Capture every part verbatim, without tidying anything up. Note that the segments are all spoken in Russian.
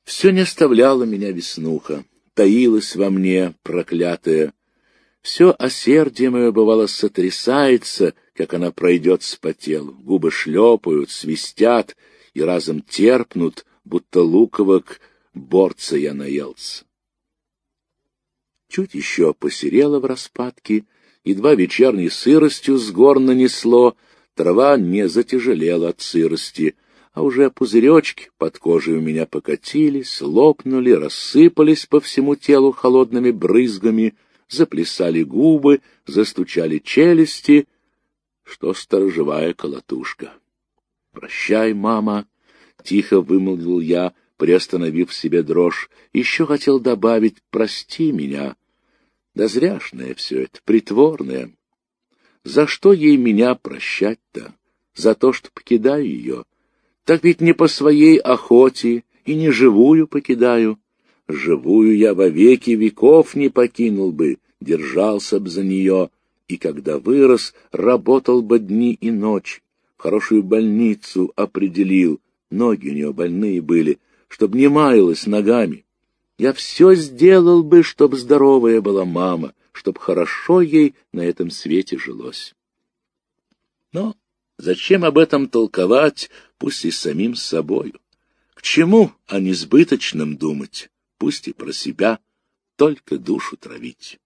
Все не оставляла меня веснуха, таилась во мне, проклятая. Все осердие мое, бывало, сотрясается, как она пройдется по телу. Губы шлепают, свистят и разом терпнут, будто луковок борца я наелся. Чуть еще посерела в распадке, едва вечерней сыростью с гор нанесло, трава не затяжелела от сырости, а уже пузыречки под кожей у меня покатились, лопнули, рассыпались по всему телу холодными брызгами, заплясали губы, застучали челюсти, что сторожевая колотушка. — Прощай, мама, — тихо вымолвил я, приостановив в себе дрожь. Еще хотел добавить: прости меня. Да зряшное все это, притворное. За что ей меня прощать-то? За то, что покидаю ее? Так ведь не по своей охоте и не живую покидаю. Живую я во веки веков не покинул бы, держался б за нее, и когда вырос, работал бы дни и ночи, в хорошую больницу определил, ноги у нее больные были, чтоб не маялась ногами. Я все сделал бы, чтоб здоровая была мама, чтоб хорошо ей на этом свете жилось. Но зачем об этом толковать, пусть и самим собою? К чему о несбыточном думать, пусть и про себя, только душу травить?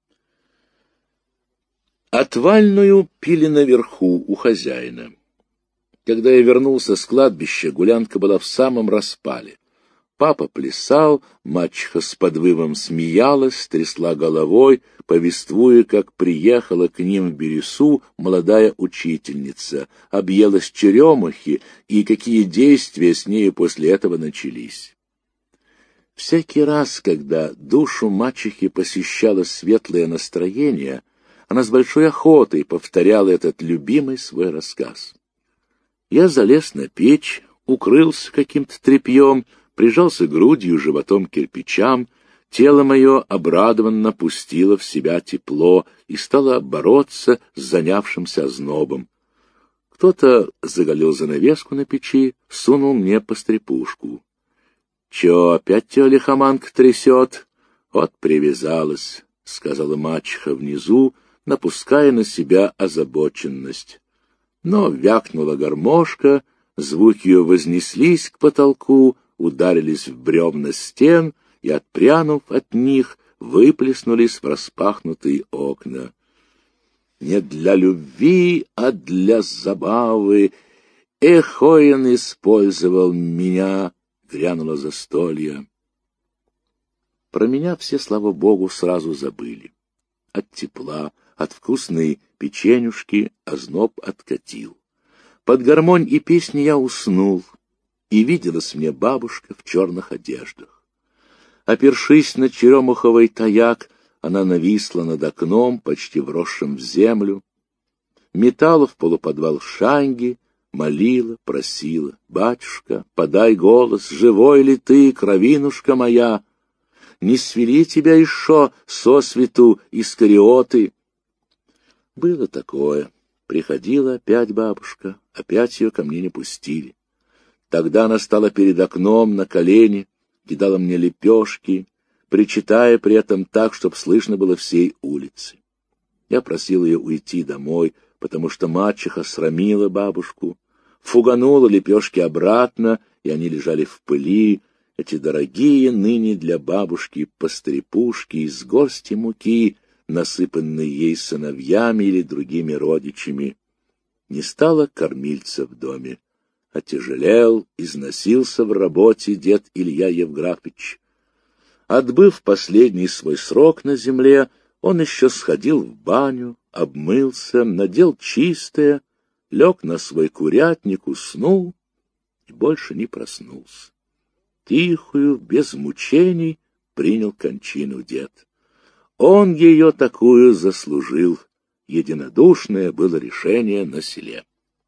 Отвальную пили наверху у хозяина. Когда я вернулся с кладбища, гулянка была в самом распале. Папа плясал, мачеха с подвывом смеялась, трясла головой, повествуя, как приехала к ним в Бирюсу молодая учительница, объелась черемухи и какие действия с нею после этого начались. Всякий раз, когда душу мачехи посещало светлое настроение, она с большой охотой повторяла этот любимый свой рассказ. Я залез на печь, укрылся каким-то тряпьем, прижался грудью и животом к кирпичам, тело мое обрадованно пустило в себя тепло и стало бороться с занявшимся ознобом. Кто-то заголил занавеску на печи, сунул мне пострепушку. — Чё, опять тебя лихоманка трясет? — Вот привязалась, — сказала мачеха внизу, напуская на себя озабоченность. Но вякнула гармошка, звуки ее вознеслись к потолку, ударились в бревна стен и, отпрянув от них, выплеснулись в распахнутые окна. Не для любви, а для забавы Эхоин использовал меня, грянуло застолье. Про меня все, слава богу, сразу забыли. От тепла, от вкусной печенюшки озноб откатил. Под гармонь и песни я уснул, и виделась мне бабушка в черных одеждах. Опершись на черемуховый таяк, она нависла над окном, почти вросшим в землю, метала в полуподвал шанги, молила, просила: «Батюшка, подай голос, живой ли ты, кровинушка моя? Не свели тебя еще сосвету искариоты?» Было такое. Приходила опять бабушка, опять ее ко мне не пустили. Тогда она стала перед окном на колени, кидала мне лепешки, причитая при этом так, чтоб слышно было всей улице. Я просил ее уйти домой, потому что мачеха срамила бабушку, фуганула лепешки обратно, и они лежали в пыли, эти дорогие ныне для бабушки пострепушки из горсти муки, насыпанные ей сыновьями или другими родичами. Не стало кормильца в доме. Отяжелел, износился в работе дед Илья Евграфович. Отбыв последний свой срок на земле, он еще сходил в баню, обмылся, надел чистое, лег на свой курятник, уснул и больше не проснулся. Тихую, без мучений принял кончину дед. Он ее такую заслужил. Единодушное было решение на селе.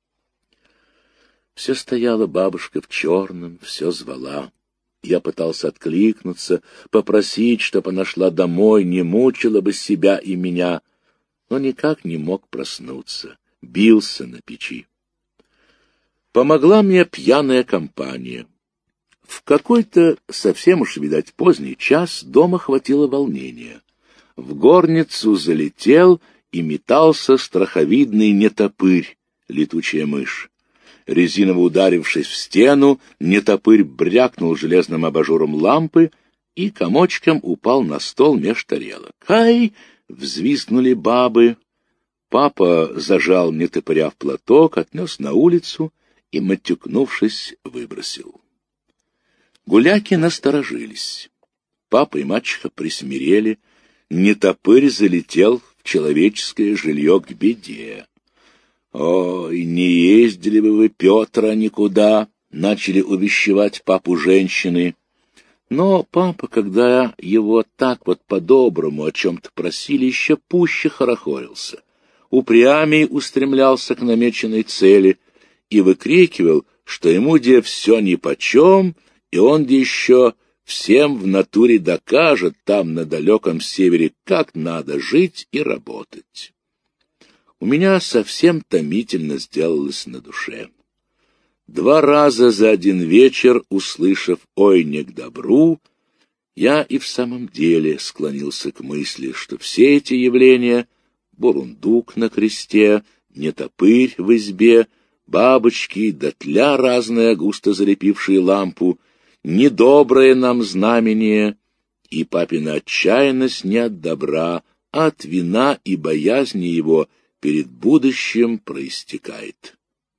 Все стояла бабушка в черном, все звала. Я пытался откликнуться, попросить, чтоб она шла домой, не мучила бы себя и меня, но никак не мог проснуться, бился на печи. Помогла мне пьяная компания. В какой-то совсем уж, видать, поздний час дома хватило волнения. В горницу залетел и метался страховидный нетопырь, летучая мышь. Резиново ударившись в стену, нетопырь брякнул железным абажуром лампы и комочком упал на стол меж тарелок. «Ай!» — взвизгнули бабы. Папа зажал нетопыря в платок, отнес на улицу и, матюкнувшись, выбросил. Гуляки насторожились. Папа и мачеха присмирели. Нетопырь залетел в человеческое жилье к беде. «Ой, не ездили бы вы, Петра, никуда!» — начали увещевать папу женщины. Но папа, когда его так вот по-доброму о чем-то просили, еще пуще хорохорился. Упрямей устремлялся к намеченной цели и выкрикивал, что ему где все нипочем, и он где еще всем в натуре докажет там на далеком севере, как надо жить и работать. У меня совсем томительно сделалось на душе. Два раза за один вечер, услышав «Ой, не к добру», я и в самом деле склонился к мысли, что все эти явления — бурундук на кресте, нетопырь в избе, бабочки, дотля разная, густо залепившие лампу — недоброе нам знамение, и папина отчаянность не от добра, а от вина и боязни его перед будущим проистекает.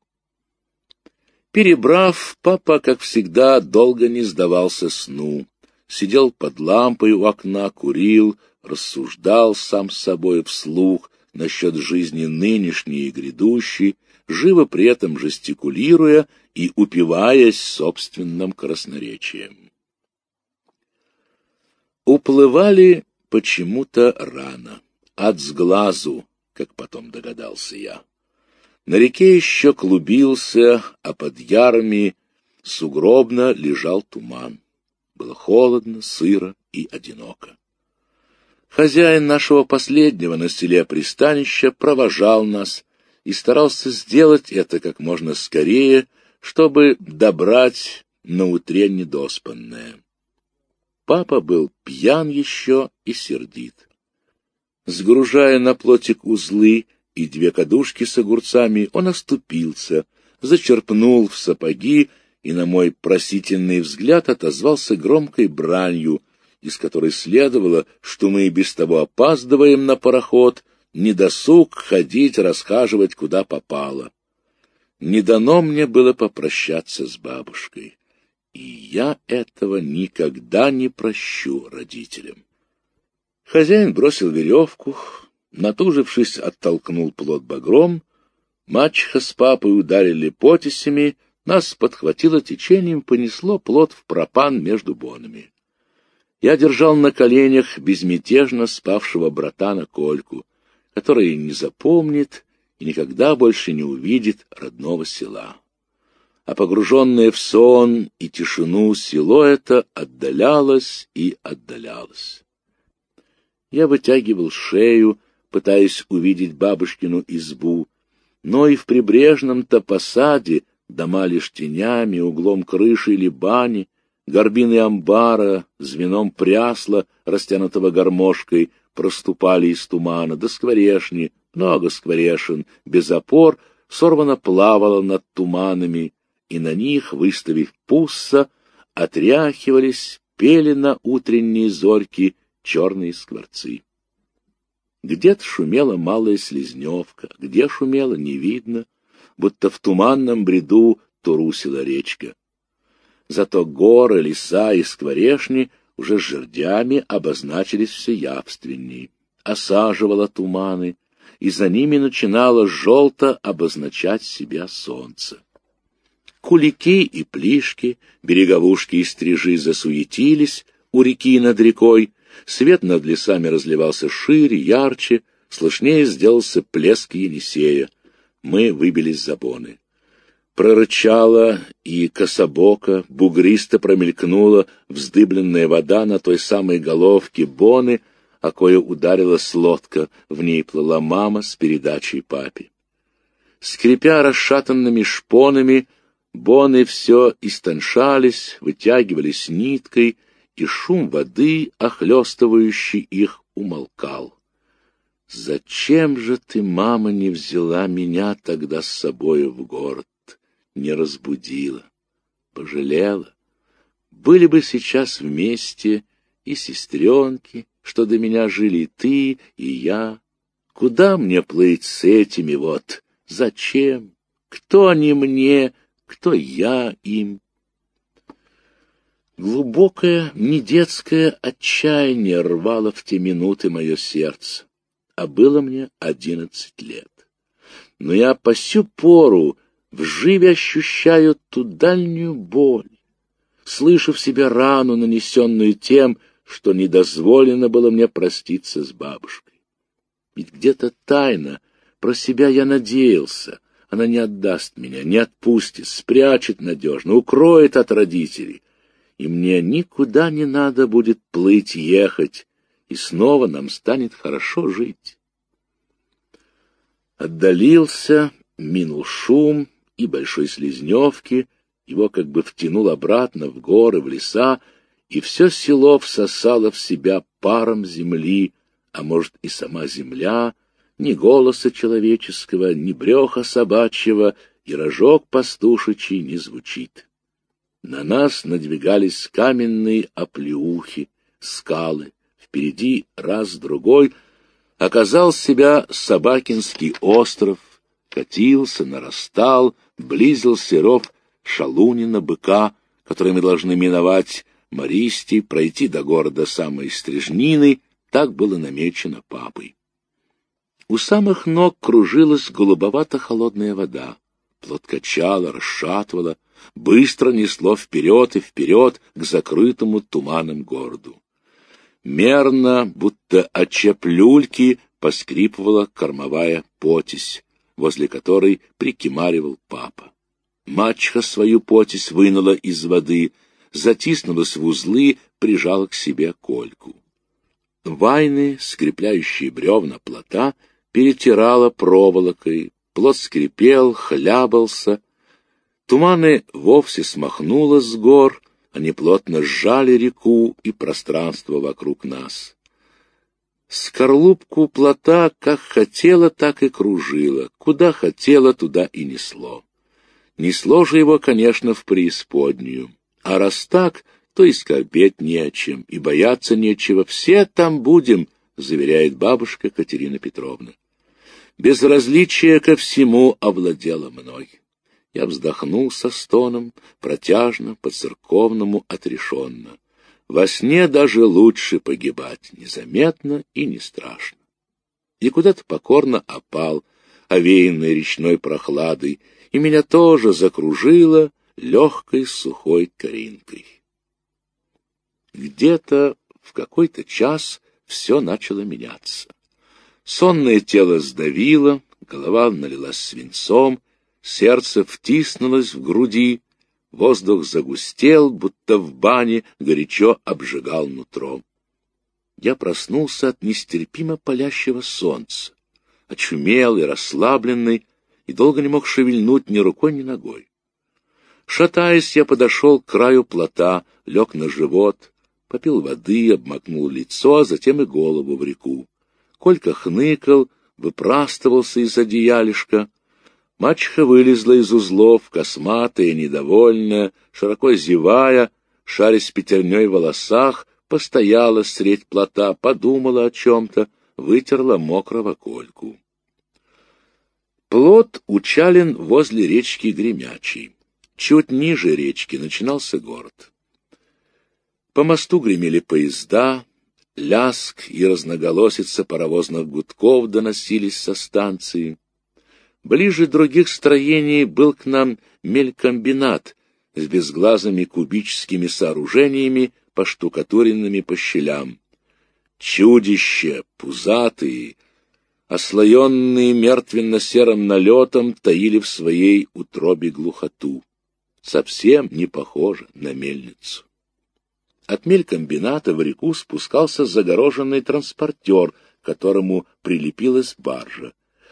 Перебрав, папа, как всегда, долго не сдавался сну. Сидел под лампой у окна, курил, рассуждал сам с собой вслух насчет жизни нынешней и грядущей, живо при этом жестикулируя и упиваясь собственным красноречием. Уплывали почему-то рано, от сглазу, как потом догадался я. На реке еще клубился, а под ярами сугробно лежал туман. Было холодно, сыро и одиноко. Хозяин нашего последнего на селе пристанища провожал нас и старался сделать это как можно скорее, чтобы добрать наутре недоспанное. Папа был пьян еще и сердит. Сгружая на плотик узлы и две кадушки с огурцами, он оступился, зачерпнул в сапоги и на мой просительный взгляд отозвался громкой бранью, из которой следовало, что мы и без того опаздываем на пароход, недосуг ходить, расхаживать куда попало. Не дано мне было попрощаться с бабушкой, и я этого никогда не прощу родителям. Хозяин бросил веревку, натужившись, оттолкнул плот багром, мачеха с папой ударили потесями, нас подхватило течением, понесло плот в пропан между бонами. Я держал на коленях безмятежно спавшего братана Кольку, который не запомнит и никогда больше не увидит родного села. А погруженное в сон и тишину село это отдалялось и отдалялось. Я вытягивал шею, пытаясь увидеть бабушкину избу, но и в прибрежном-то посаде дома лишь тенями, углом крыши или бани, горбины амбара, звеном прясла, растянутого гармошкой, проступали из тумана, да скворешни, много скворешин, без опор, сорвано плавало над туманами, и на них, выставив пусса, отряхивались, пели на утренние зорьки черные скворцы. Где-то шумела малая слизневка, где шумела, не видно, будто в туманном бреду турусила речка. Зато горы, леса и скворешни уже с жердями обозначились все явственней, осаживала туманы, и за ними начинало желто обозначать себя солнце. Кулики и плишки, береговушки и стрижи засуетились у реки над рекой, свет над лесами разливался шире, ярче, слышнее сделался плеск Енисея. Мы выбились за боны. Прорычала и кособоко, бугристо промелькнула вздыбленная вода на той самой головке боны, о кое ударилась лодка, в ней плыла мама с передачей папе. Скрипя расшатанными шпонами, Боны все истоншались, вытягивались ниткой, и шум воды, охлестывающий их, умолкал. «Зачем же ты, мама, не взяла меня тогда с собою в город, не разбудила, пожалела? Были бы сейчас вместе и сестренки, что до меня жили и ты, и я. Куда мне плыть с этими вот? Зачем? Кто они мне, кто я им?» Глубокое, недетское отчаяние рвало в те минуты мое сердце, а было мне одиннадцать лет. Но я по сю пору вживе ощущаю ту дальнюю боль, слышу в себе рану, нанесенную тем, что не дозволено было мне проститься с бабушкой. Ведь где-то тайно про себя я надеялся, она не отдаст меня, не отпустит, спрячет надежно, укроет от родителей, и мне никуда не надо будет плыть, ехать, и снова нам станет хорошо жить. Отдалился, минул шум и большой Слизневки, его как бы втянул обратно в горы, в леса, и все село всосало в себя паром земли, а может и сама земля, ни голоса человеческого, ни брёха собачьего, и рожок пастушечий не звучит. На нас надвигались каменные оплеухи, скалы, впереди раз-другой оказал себя Собакинский остров, катился, нарастал, близился ров Шалунина-быка, который мы должны миновать Мористий, пройти до города самой Стрижнины, так было намечено папой. У самых ног кружилась голубовато-холодная вода, плот качала, расшатывала, быстро несло вперед и вперед к закрытому туманом городу. Мерно, будто от чеп люльки, поскрипывала кормовая потесь, возле которой прикимаривал папа. Мачеха свою потесь вынула из воды, затиснулась в узлы, прижала к себе Кольку. Вайны, скрепляющие бревна плота, перетирала проволокой, плот скрипел, хлябался. Туманы вовсе смахнуло с гор, они плотно сжали реку и пространство вокруг нас. Скорлупку плота как хотела, так и кружила, куда хотела, туда и несло. Несло же его, конечно, в преисподнюю, а раз так, то и скорбеть не о чем, и бояться нечего, все там будем, заверяет бабушка Катерина Петровна. Безразличие ко всему овладело мной. Я вздохнул со стоном, протяжно, по-церковному, отрешенно. Во сне даже лучше погибать, незаметно и не страшно. И куда-то покорно опал, овеянный речной прохладой, и меня тоже закружило легкой сухой коринкой. Где-то в какой-то час все начало меняться. Сонное тело сдавило, голова налилась свинцом, сердце втиснулось в груди, воздух загустел, будто в бане горячо обжигал нутро. Я проснулся от нестерпимо палящего солнца, очумелый, расслабленный, и долго не мог шевельнуть ни рукой, ни ногой. Шатаясь, я подошел к краю плота, лег на живот, попил воды, обмакнул лицо, а затем и голову в реку. Колька хныкал, выпрастывался из одеялишка. Мачеха вылезла из узлов, косматая, недовольная, широко зевая, шарясь пятерней в волосах, постояла средь плота, подумала о чем-то, вытерла мокрого Кольку. Плот учален возле речки Гремячей. Чуть ниже речки начинался город. По мосту гремели поезда, ляск и разноголосица паровозных гудков доносились со станции. Ближе других строений был к нам мелькомбинат с безглазыми кубическими сооружениями, поштукатуренными по щелям. Чудища, пузатые, ослоенные мертвенно-серым налетом, таили в своей утробе глухоту. Совсем не похоже на мельницу. От мелькомбината в реку спускался загороженный транспортер, к которому прилепилась баржа.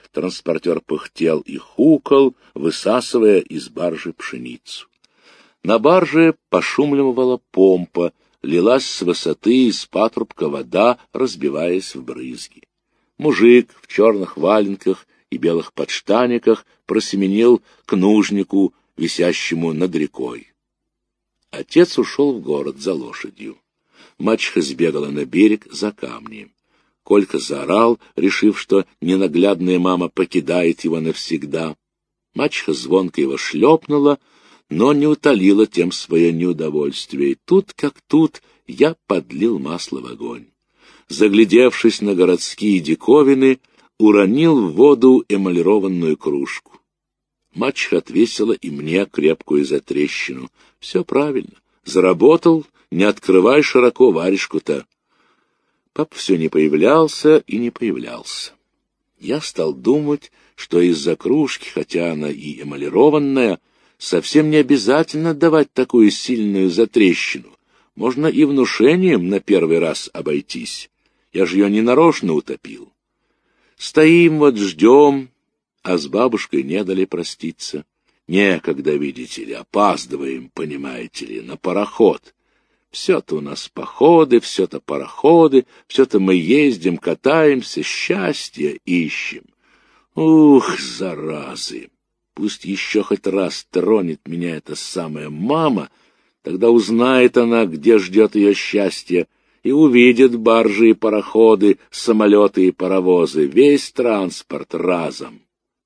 Транспортер пыхтел и хукал, высасывая из баржи пшеницу. На барже пошумливала помпа, лилась с высоты из патрубка вода, разбиваясь в брызги. Мужик в черных валенках и белых подштаниках просеменил к нужнику, висящему над рекой. Отец ушел в город за лошадью. Мачеха сбегала на берег за камни. Колька заорал, решив, что ненаглядная мама покидает его навсегда. Мачеха звонко его шлепнула, но не утолила тем свое неудовольствие. И тут, как тут, я подлил масло в огонь. Заглядевшись на городские диковины, уронил в воду эмалированную кружку. Мачеха отвесила и мне крепкую затрещину. Все правильно. Заработал, не открывай широко варежку-то. Папа все не появлялся и не появлялся. Я стал думать, что из-за кружки, хотя она и эмалированная, совсем не обязательно давать такую сильную затрещину. Можно и внушением на первый раз обойтись. Я же ее ненарочно утопил. Стоим вот, ждем, а с бабушкой не дали проститься. Некогда, видите ли, опаздываем, понимаете ли, на пароход. Все-то у нас походы, все-то пароходы, все-то мы ездим, катаемся, счастье ищем. Ух, заразы! Пусть еще хоть раз тронет меня эта самая мама, тогда узнает она, где ждет ее счастье, и увидит баржи и пароходы, самолеты и паровозы, весь транспорт разом.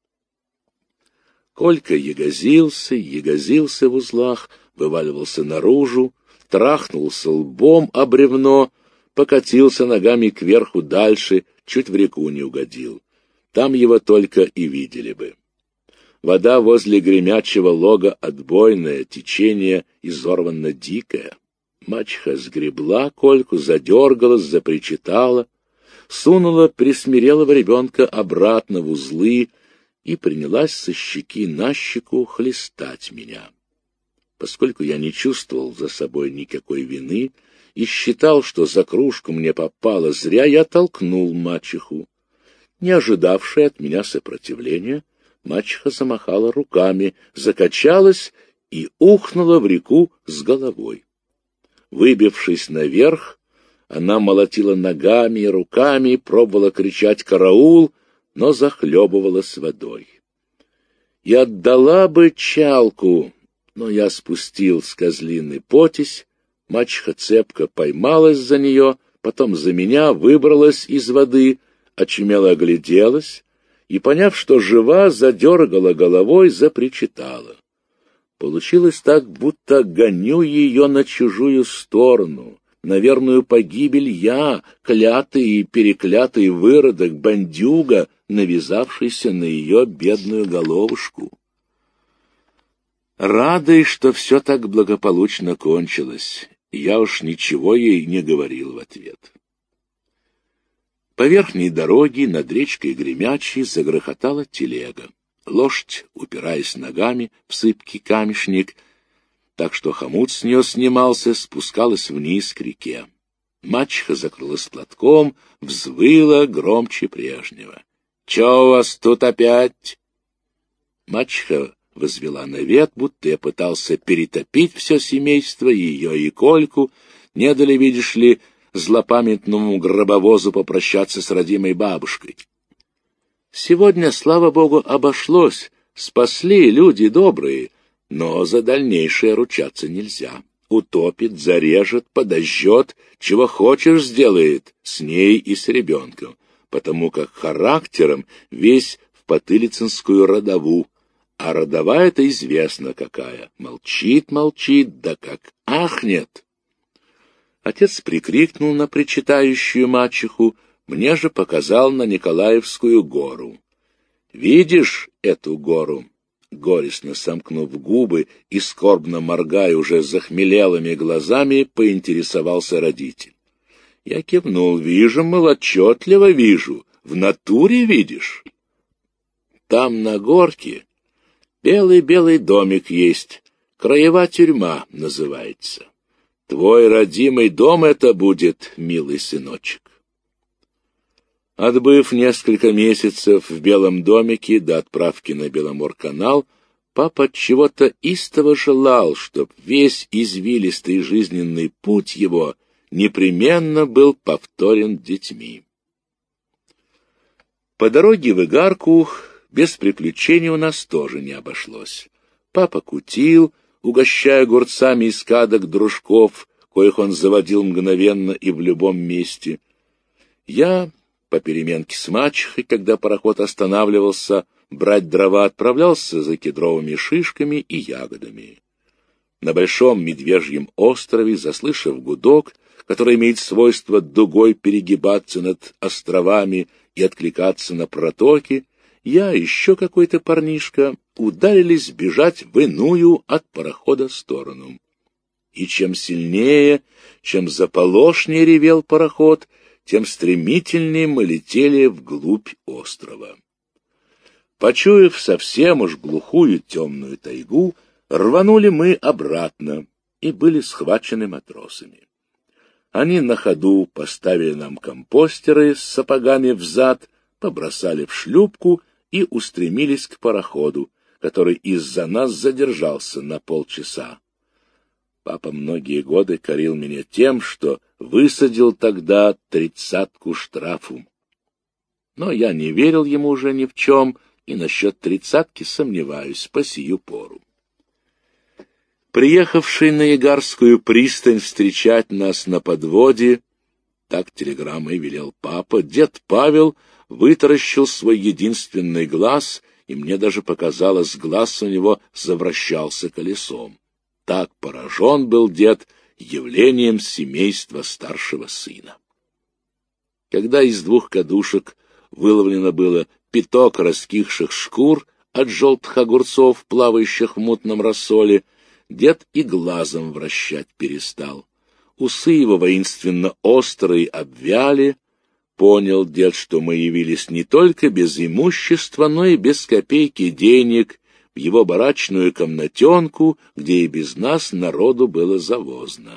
Колька ягозился, ягозился в узлах, вываливался наружу, трахнулся лбом о бревно, покатился ногами кверху дальше, чуть в реку не угодил. Там его только и видели бы. Вода возле гремячего лога отбойная, течение изорванно дикое. Мачеха сгребла Кольку, задергалась, запричитала, сунула присмирелого ребенка обратно в узлы и принялась со щеки на щеку хлестать меня. Поскольку я не чувствовал за собой никакой вины и считал, что за кружку мне попало зря, я толкнул мачеху. Не ожидавшая от меня сопротивления, мачеха замахала руками, закачалась и ухнула в реку с головой. Выбившись наверх, она молотила ногами и руками, пробовала кричать «караул», но захлебывалась водой. И отдала бы чалку, но я спустил с козлиной потесь, мачеха цепко поймалась за нее, потом за меня выбралась из воды, очумело огляделась и, поняв, что жива, задергала головой, запричитала. Получилось так, будто гоню ее на чужую сторону, на верную погибель я, клятый и переклятый выродок, бандюга, навязавшийся на ее бедную головушку. Радой, что все так благополучно кончилось, я уж ничего ей не говорил в ответ. По верхней дороге над речкой Гремячей загрохотала телега. Лошадь, упираясь ногами в сыпкий камешник, так что хомут с нее снимался, спускалась вниз к реке. Мачеха закрылась платком, взвыла громче прежнего. — Че у вас тут опять? Мачеха возвела навет, будто я пытался перетопить все семейство, ее и Кольку, не дали, видишь ли, злопамятному гробовозу попрощаться с родимой бабушкой. Сегодня, слава богу, обошлось, спасли люди добрые, но за дальнейшее ручаться нельзя. Утопит, зарежет, подожжет, чего хочешь сделает с ней и с ребенком, потому как характером весь в потылицынскую родову, а родовая-то известно какая. Молчит, молчит, да как ахнет. Отец прикрикнул на причитающую мачеху, мне же показал на Николаевскую гору. «Видишь эту гору?» Горестно сомкнув губы и скорбно моргая уже захмелелыми глазами, поинтересовался родитель. Я кивнул. «Вижу, мол, отчетливо вижу. В натуре видишь?» «Там на горке белый-белый домик есть, краева тюрьма называется. Твой родимый дом это будет, милый сыночек». Отбыв несколько месяцев в Белом домике до отправки на Беломор-канал, папа отчего-то истово желал, чтоб весь извилистый жизненный путь его непременно был повторен детьми. По дороге в Игарку без приключений у нас тоже не обошлось. Папа кутил, угощая огурцами из кадок дружков, коих он заводил мгновенно и в любом месте. Я, по переменке с мачехой, когда пароход останавливался, брать дрова отправлялся за кедровыми шишками и ягодами. На Большом Медвежьем острове, заслышав гудок, который имеет свойство дугой перегибаться над островами и откликаться на протоки, я и еще какой-то парнишка ударились бежать в иную от парохода сторону. И чем сильнее, чем заполошнее ревел пароход, тем стремительнее мы летели вглубь острова. Почуяв совсем уж глухую темную тайгу, рванули мы обратно и были схвачены матросами. Они на ходу поставили нам компостеры с сапогами взад, побросали в шлюпку и устремились к пароходу, который из-за нас задержался на полчаса. Папа многие годы корил меня тем, что высадил тогда тридцатку штрафу. Но я не верил ему уже ни в чем, и насчет тридцатки сомневаюсь по сию пору. Приехавший на Игарскую пристань встречать нас на подводе, так телеграммой велел папа, дед Павел вытаращил свой единственный глаз, и мне даже показалось, глаз у него завращался колесом. Так поражен был дед явлением семейства старшего сына. Когда из двух кадушек выловлено было пяток раскисших шкур от желтых огурцов, плавающих в мутном рассоле, дед и глазом вращать перестал. Усы его воинственно острые обвяли. Понял дед, что мы явились не только без имущества, но и без копейки денег в его барачную комнатенку, где и без нас народу было завозно.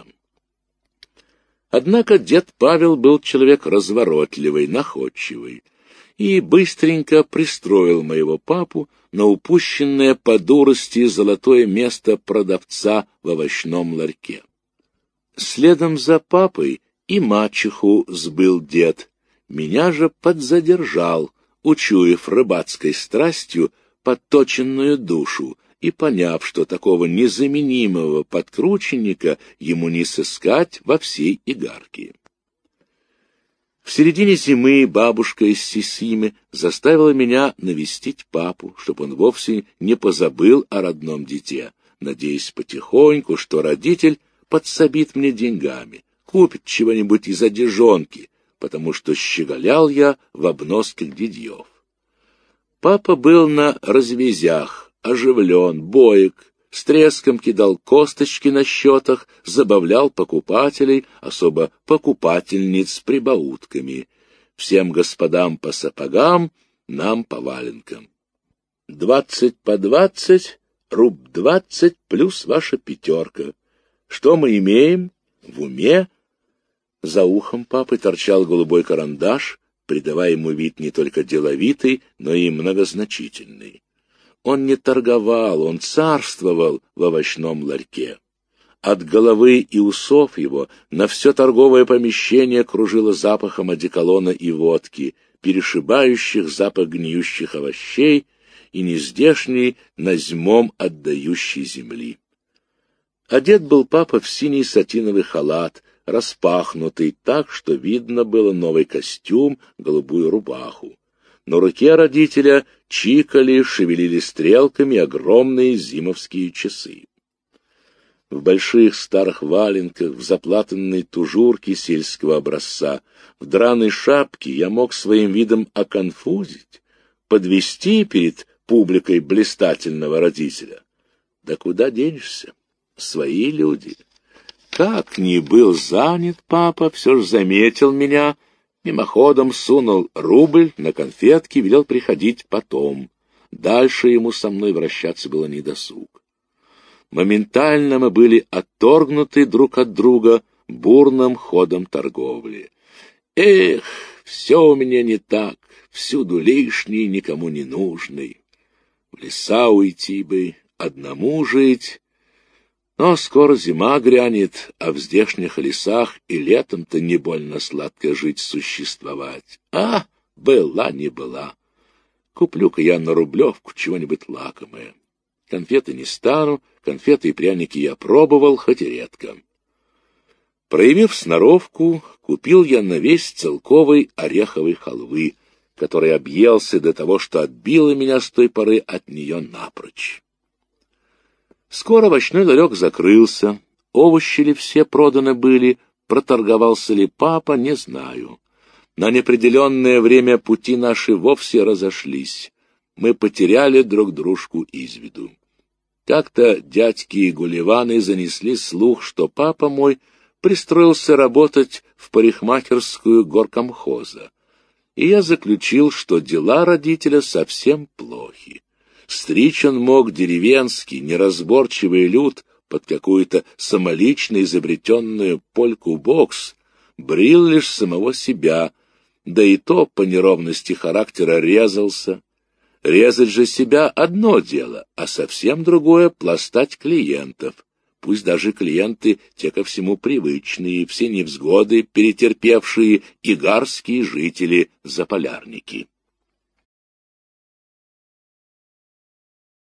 Однако дед Павел был человек разворотливый, находчивый, и быстренько пристроил моего папу на упущенное по дурости золотое место продавца в овощном ларьке. Следом за папой и мачеху сбыл дед, меня же подзадержал, учуяв рыбацкой страстью подточенную душу и поняв, что такого незаменимого подкрученника ему не сыскать во всей Игарке. В середине зимы бабушка из Сисиме заставила меня навестить папу, чтобы он вовсе не позабыл о родном дите, надеясь потихоньку, что родитель подсобит мне деньгами, купит чего-нибудь из одежонки, потому что щеголял я в обносках дядьев. Папа был на развязях, оживлен, боек, с треском кидал косточки на счетах, забавлял покупателей, особо покупательниц прибаутками. Всем господам по сапогам, нам по валенкам. Двадцать по двадцать, руб двадцать плюс ваша пятерка. Что мы имеем? В уме? За ухом папы торчал голубой карандаш, придавая ему вид не только деловитый, но и многозначительный. Он не торговал, он царствовал в овощном ларьке. От головы и усов его на все торговое помещение кружило запахом одеколона и водки, перешибающих запах гниющих овощей и нездешней назьмом отдающей земли. Одет был папа в синий сатиновый халат, распахнутый так, что видно было новый костюм, голубую рубаху. На руке родителя чикали, шевелили стрелками огромные зимовские часы. В больших старых валенках, в заплатанной тужурке сельского образца, в драной шапке я мог своим видом оконфузить, подвести перед публикой блистательного родителя. Да куда денешься? Свои люди. Как ни был занят папа, все же заметил меня, мимоходом сунул рубль на конфетки, велел приходить потом. Дальше ему со мной вращаться было недосуг. Моментально мы были отторгнуты друг от друга бурным ходом торговли. Эх, все у меня не так, всюду лишний, никому не нужный. В леса уйти бы, одному жить. Но скоро зима грянет, а в здешних лесах и летом-то не больно сладко жить, существовать. А, была не была. Куплю-ка я на рублевку чего-нибудь лакомое. Конфеты не стану, конфеты и пряники я пробовал, хоть и редко. Проявив сноровку, купил я на весь целковой ореховой халвы, который объелся до того, что отбило меня с той поры от нее напрочь. Скоро овощной ларек закрылся, овощи ли все проданы были, проторговался ли папа, не знаю. На неопределенное время пути наши вовсе разошлись. Мы потеряли друг дружку из виду. Как-то дядьки и Гулливаны занесли слух, что папа мой пристроился работать в парикмахерскую горкомхоза, и я заключил, что дела родителя совсем плохи. Стричь он мог деревенский, неразборчивый люд под какую-то самолично изобретенную польку-бокс, брил лишь самого себя, да и то по неровности характера резался. Резать же себя — одно дело, а совсем другое — пластать клиентов. Пусть даже клиенты те ко всему привычные, все невзгоды перетерпевшие игарские жители-заполярники.